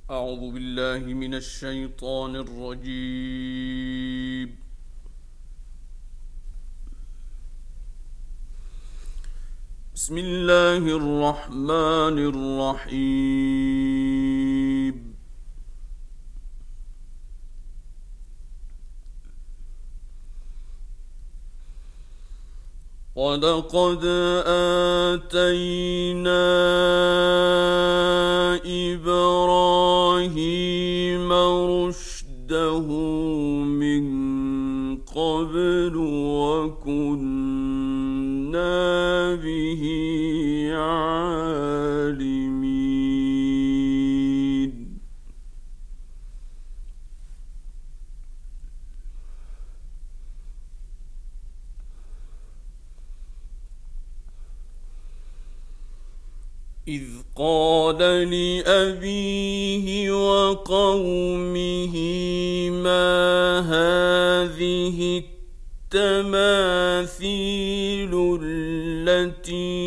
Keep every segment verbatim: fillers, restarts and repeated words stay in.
أعوذ بالله من الشيطان الرجيم. بسم الله الرحمن الرحيم. ولقد آتينا إبراهيم رشده من قبل وكنا به عالمين. إذ قال لأبيه وقومه ما هذه التماثيل التي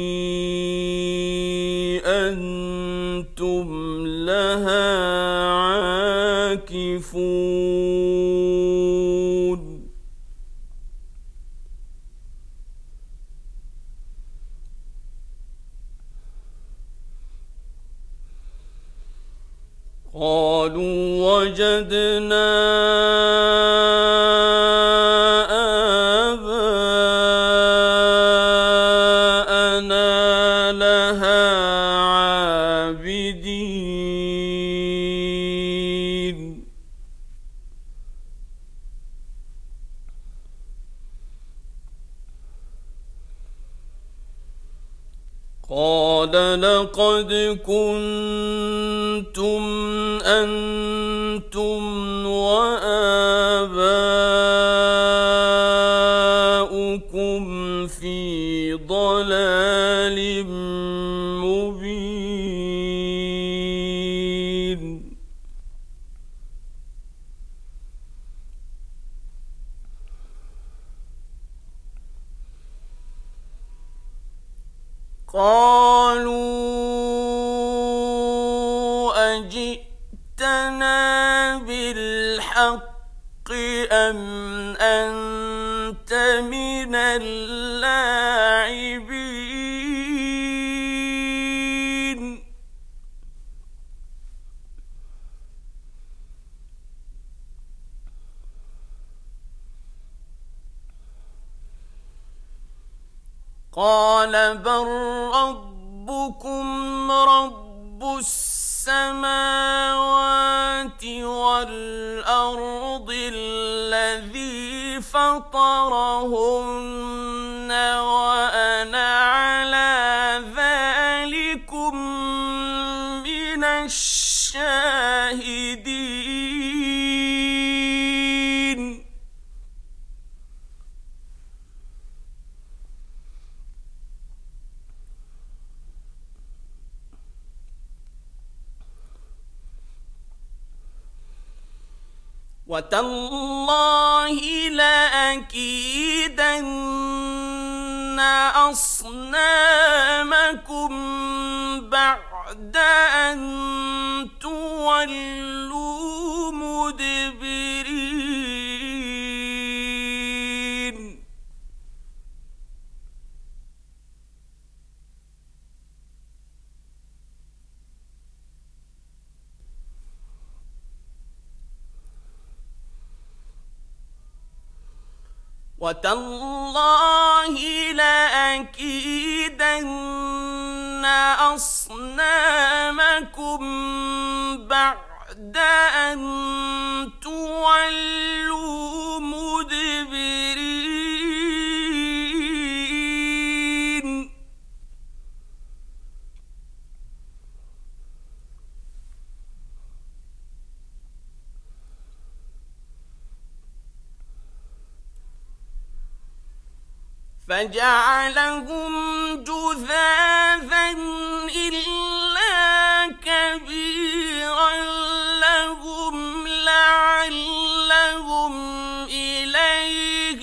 أنتم لها عاكفون. قالوا وجدنا آباءنا لها عابدين. قال لقد كنتم أنتم وآباؤكم في ضلال مبين. قالوا أجئتنا بالحق أم أنت من اللاعبين. قال بل ربكم رب السماوات والأرض الذي فطرهن وأنا على ذلكم من الشاهدين. وتالله لأكيدن أصنامكم بعد أن تولوا مدبرين. وتالله لأكيدن أصنامكم بعد أن تولوا مدبرين. فجعلهم جذاذا إلا كبيرا لهم لعلهم إليه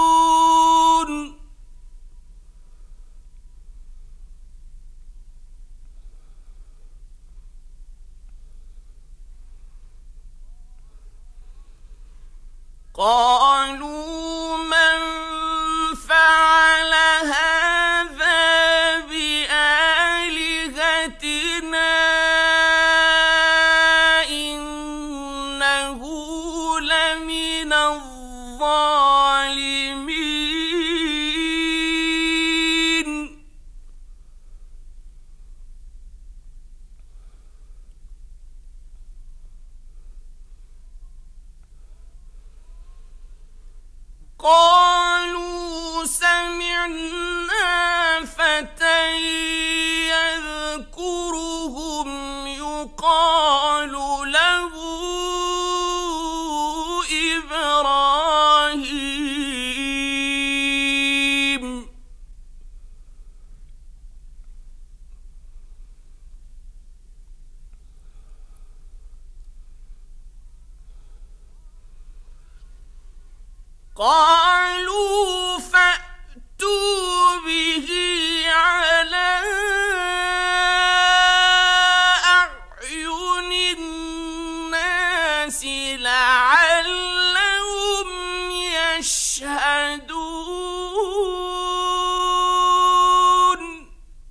يرجعون. قالوا من فعل هذا بآلهتنا إنه لمن الظالمين قالوا سمعنا فتى يذكرهم يقال له إبراهيم قالوا فأتوا به على أعين الناس لعلهم يشهدون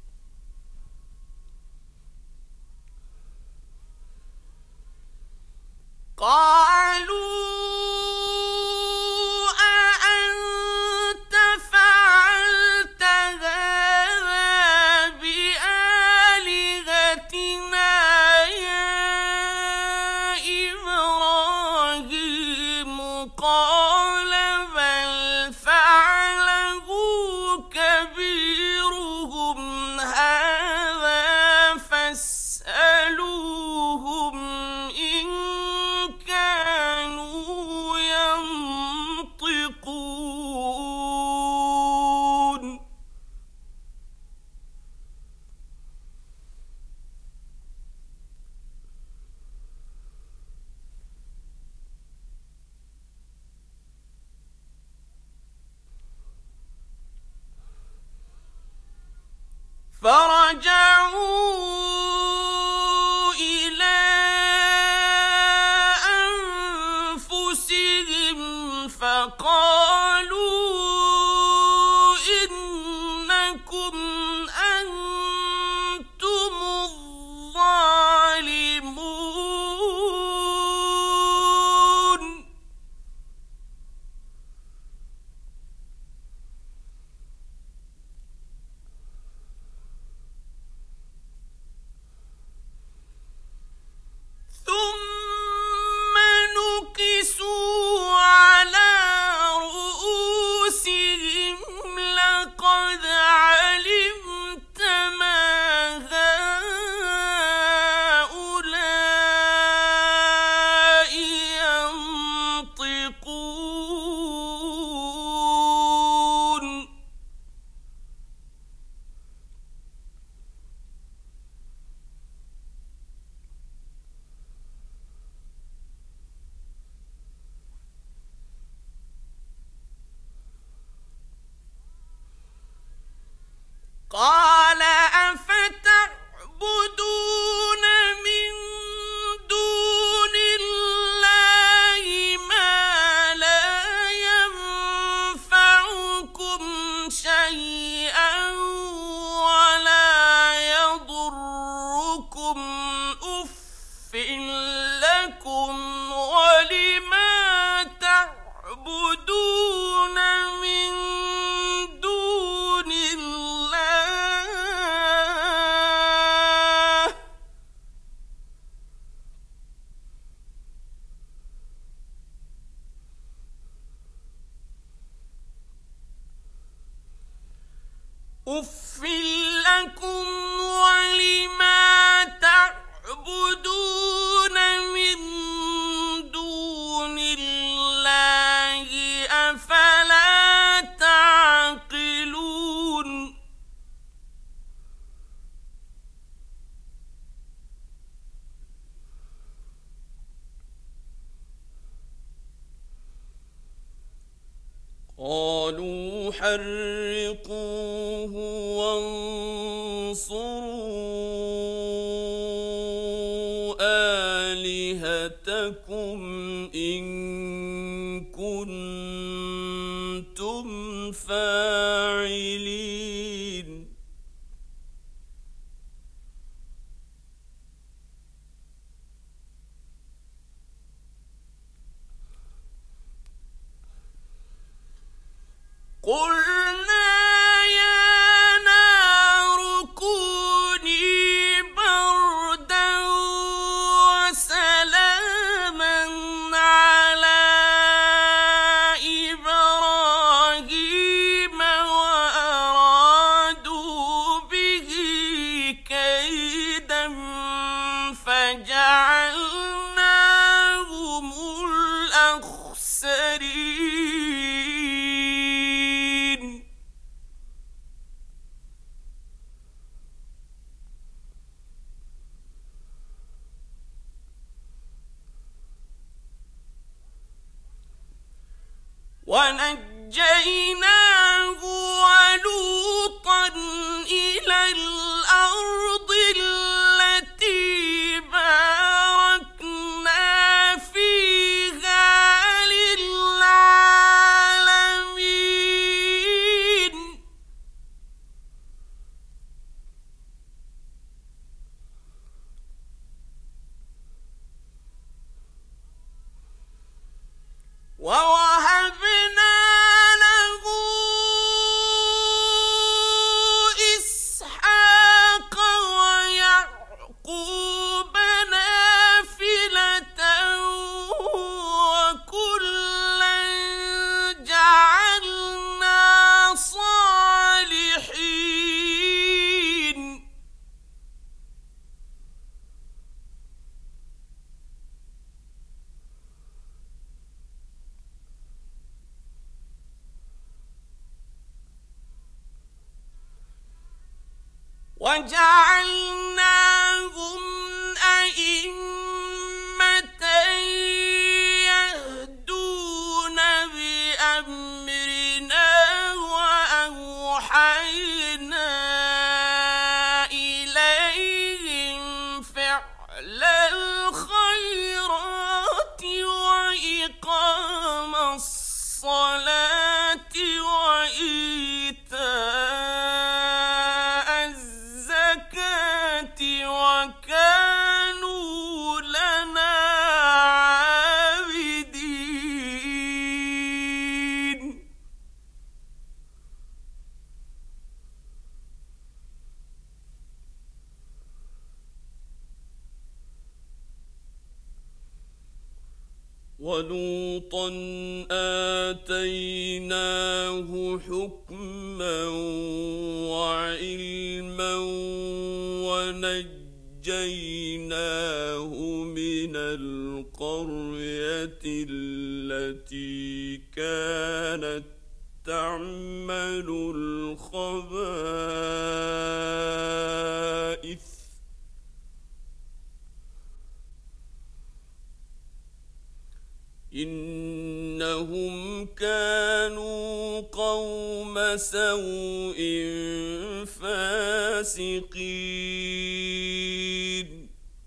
قالوا فرجعوا إلى أنفسهم فقالوا إنكم أنتم الظالمون ثم نكسوا على رؤوسهم لقد علمت ما هؤلاء ينطقون قال أفتعبدون من دون الله ما لا ينفعكم شيئا ولا يضركم أف لكم ولما تعبدون من دون الله أف لكم ولما تعبدون من دون الله أفلا تعقلون قالوا حرقوه وانصروا آلهتكم إن كنتم ونجيناه ولوطا إلى الأرض التي باركنا فيها للعالمين. ووهبنا له إسحاق ويعقوب نافلة وكلا جعلنا صالحين. وجعلناهم أئمة يهدون بأمرنا وأوحينا إليهم فعل الخيرات وإقام الصلاة وإيتاء الزكاة وكانوا لنا عابدين. ولوطا آتيناه حكما وعلما ونجيناه من القرية التي كانت تعمل الخبائث إنهم كانوا قوم سوء فاسقين.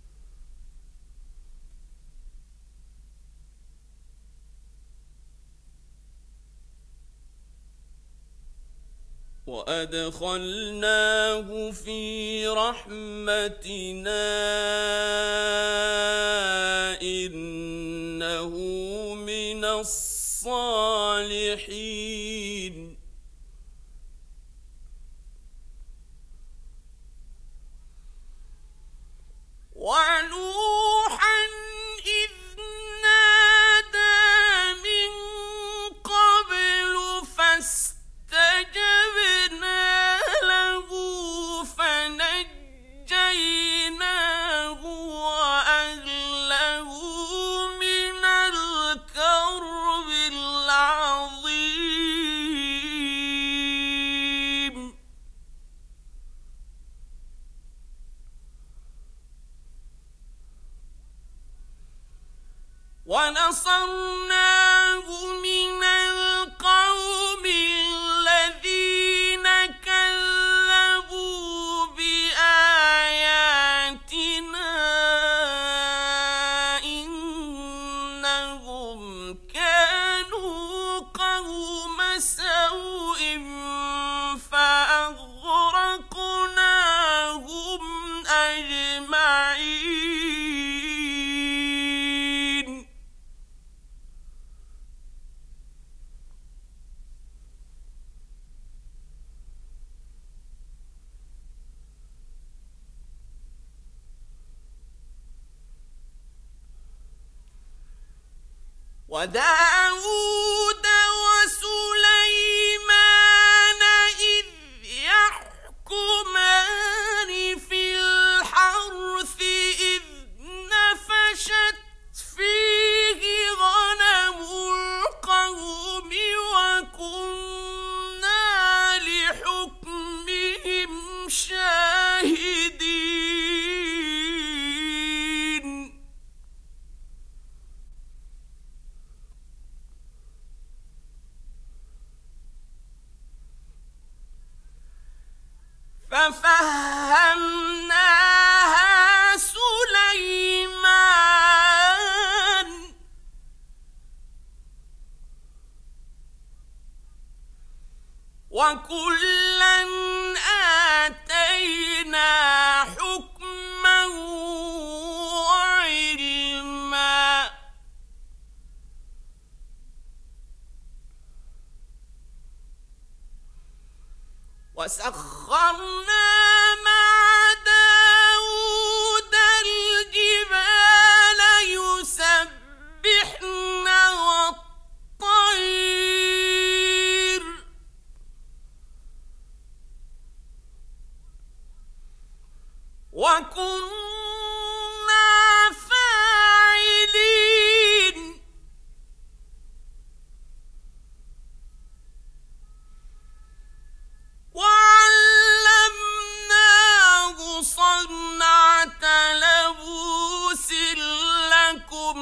وأدخلناه في رحمتنا إنه من الصالحين. ونوحا إذ نادى من قبل فاستجبنا له فنجيناه وأهله من الكرب العظيم. ونصرناه من القوم الذين كذبوا بآياتنا إنهم كانوا قوم سوء فأغرقناهم أجمعين. وداود وسليمان إذ يحكمان في الحرث إذ نفشت فيه غنم القوم وكنا لحكمهم شاهدين. وفهمناها سليمان وكلا آتينا حكما وعلما وسخرنا مع داود الجبال يسبحن والطير وكنا فاعلين وعلمناه صنعة لبوس لكم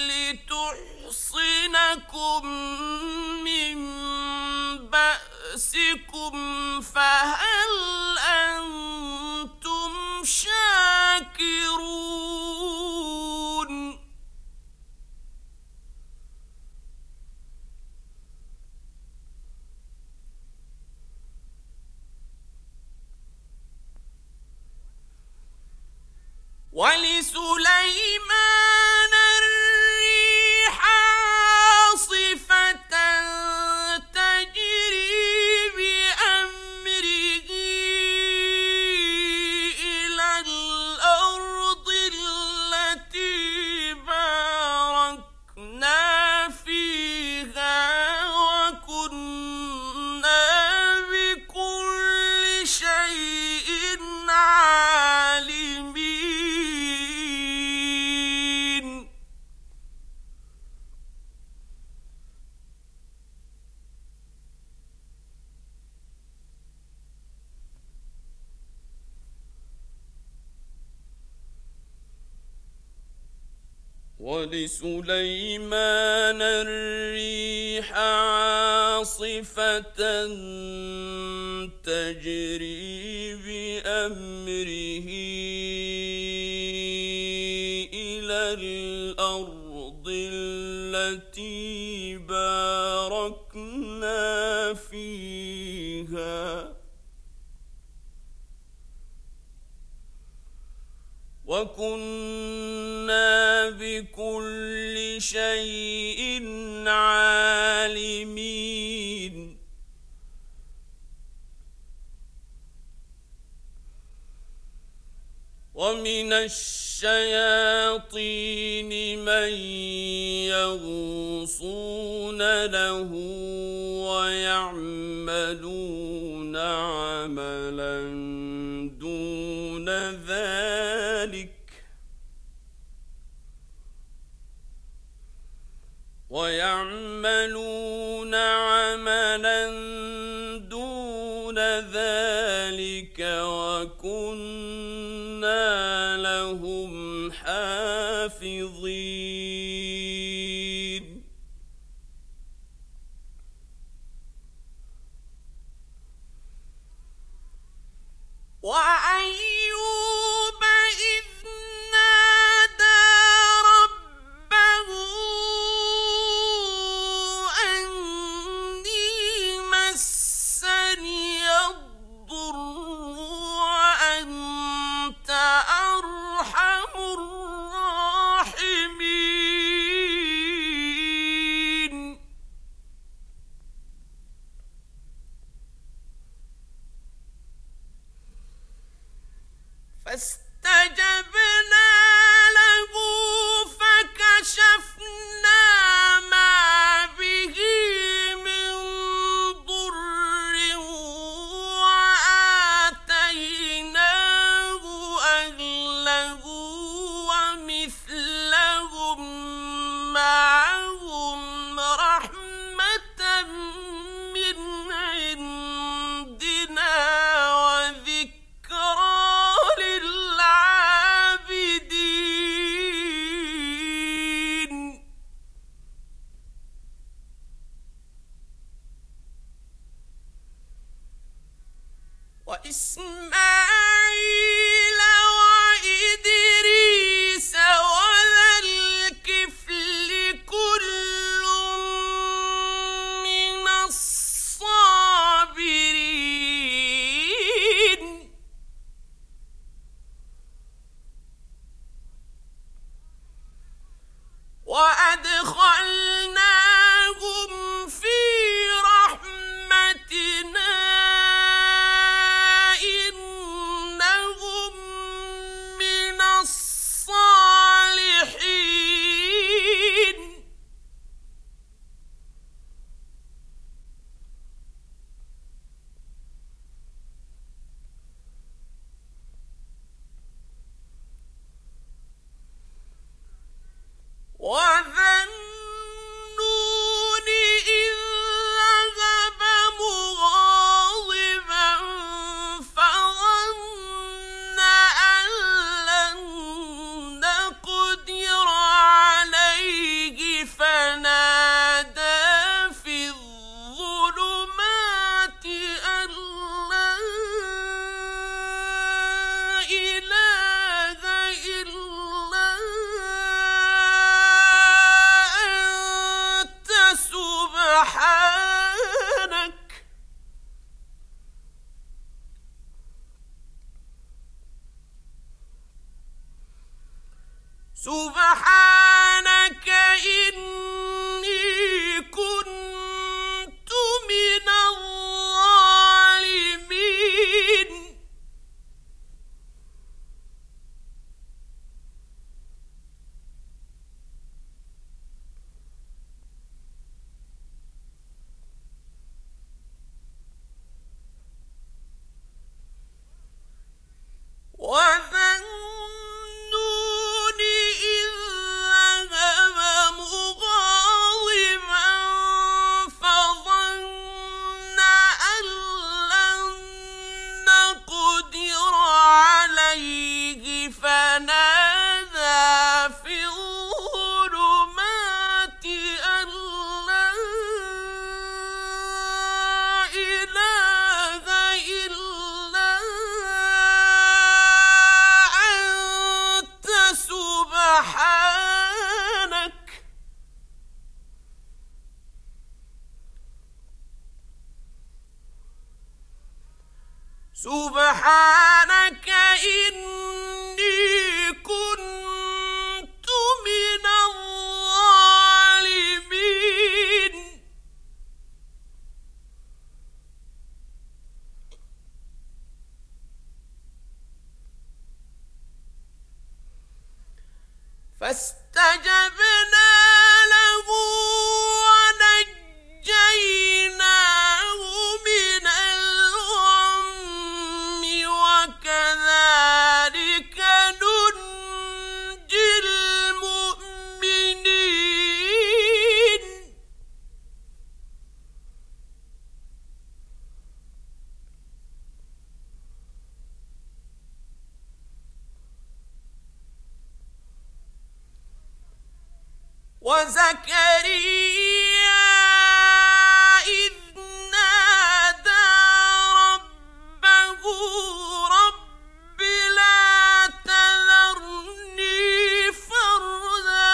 لتحصنكم من بأسكم فهل أنتم شاكرون ولسليمان الريح عاصفة تجري بأمره إلى الأرض التي باركنا فيها وكنا بكل شيء عالمين ولسليمان الريح عاصفة تجري بأمره إلى الأرض التي باركنا فيها وكنا بكل شيء عالمين ومن الشياطين من يغوصون له ويعملون عملا دون ذلك ويعملون عملا دون ذلك وكنا لهم حافظين وأيوب إذ نادى ربه أني مسني الضر وأنت أرحم الراحمين فاستجبنا له فكشفنا ما به من ضر وآتيناه أهله ومثلهم معهم رحمة من عندنا وذكرى للعابدين وإسماعيل سبحانك إني كنت من الظالمين. وذنون إذ ذهب مغاضبا فظن أن لن نقدر عليه فنادى في الظلمات أن لا إله إلا أنت سبحانك سبحانك إني كنت من الظالمين. فاستجبنا له ونجيناه من الغم وكذلك ننجي المؤمنين. وزكريا إذ نادى ربه رب لا تذرني فردا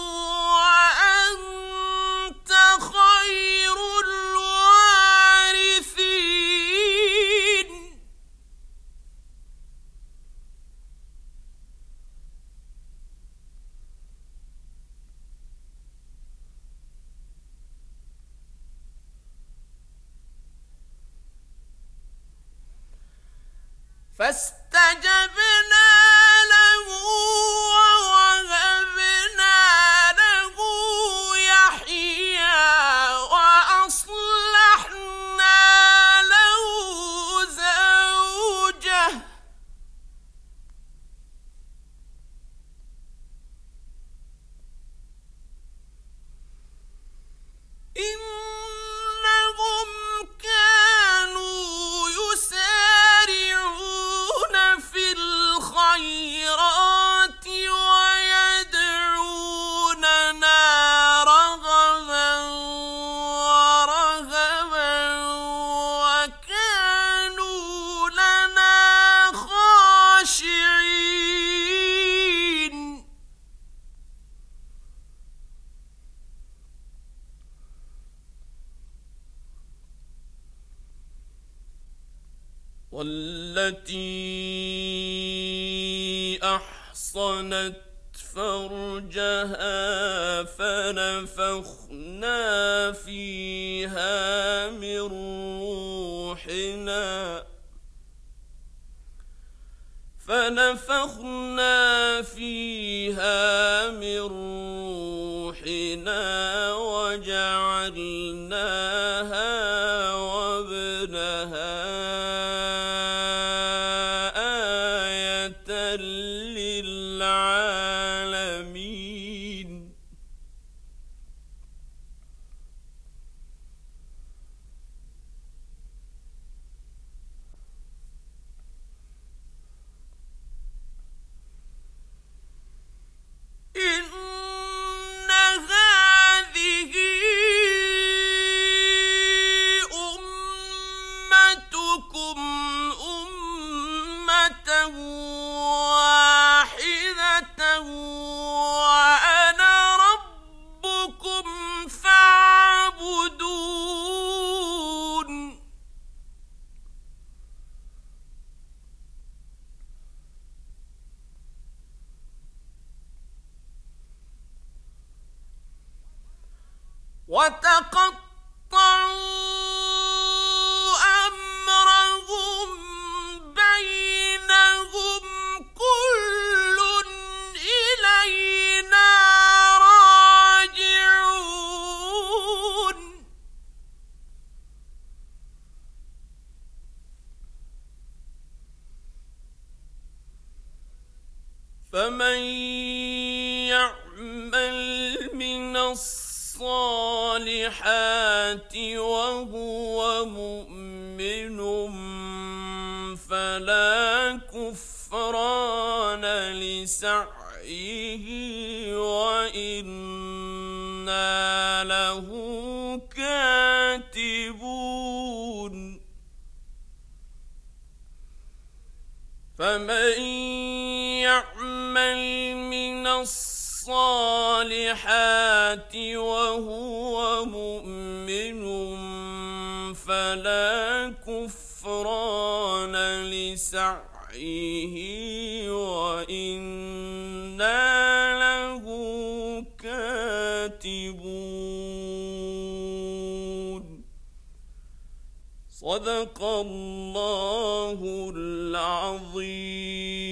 وأنت خير الوارثين. فاستجبنا له ووهبنا له يحيى وأصلحنا له زوجه إنهم كانوا يسارعون في الخيرات ويدعوننا رغبا ورهبا وكانوا لنا خاشعين. والتي أحصنت فرجها فنفخنا فيها من روحنا فنفخنا فيها من روحنا وجعلناها وابنها آية للعالمين. إن هذه أمتكم أمة أمرهم بينهم كل إلينا راجعون فمن يعمل من الصالحات وهو مؤمن فلا كفران لسعيه وإنا له كاتبون فمن يعمل من الصالحات وهو مؤمن فلا كفران لسعيه وإنا له كاتبون صدق الله العظيم.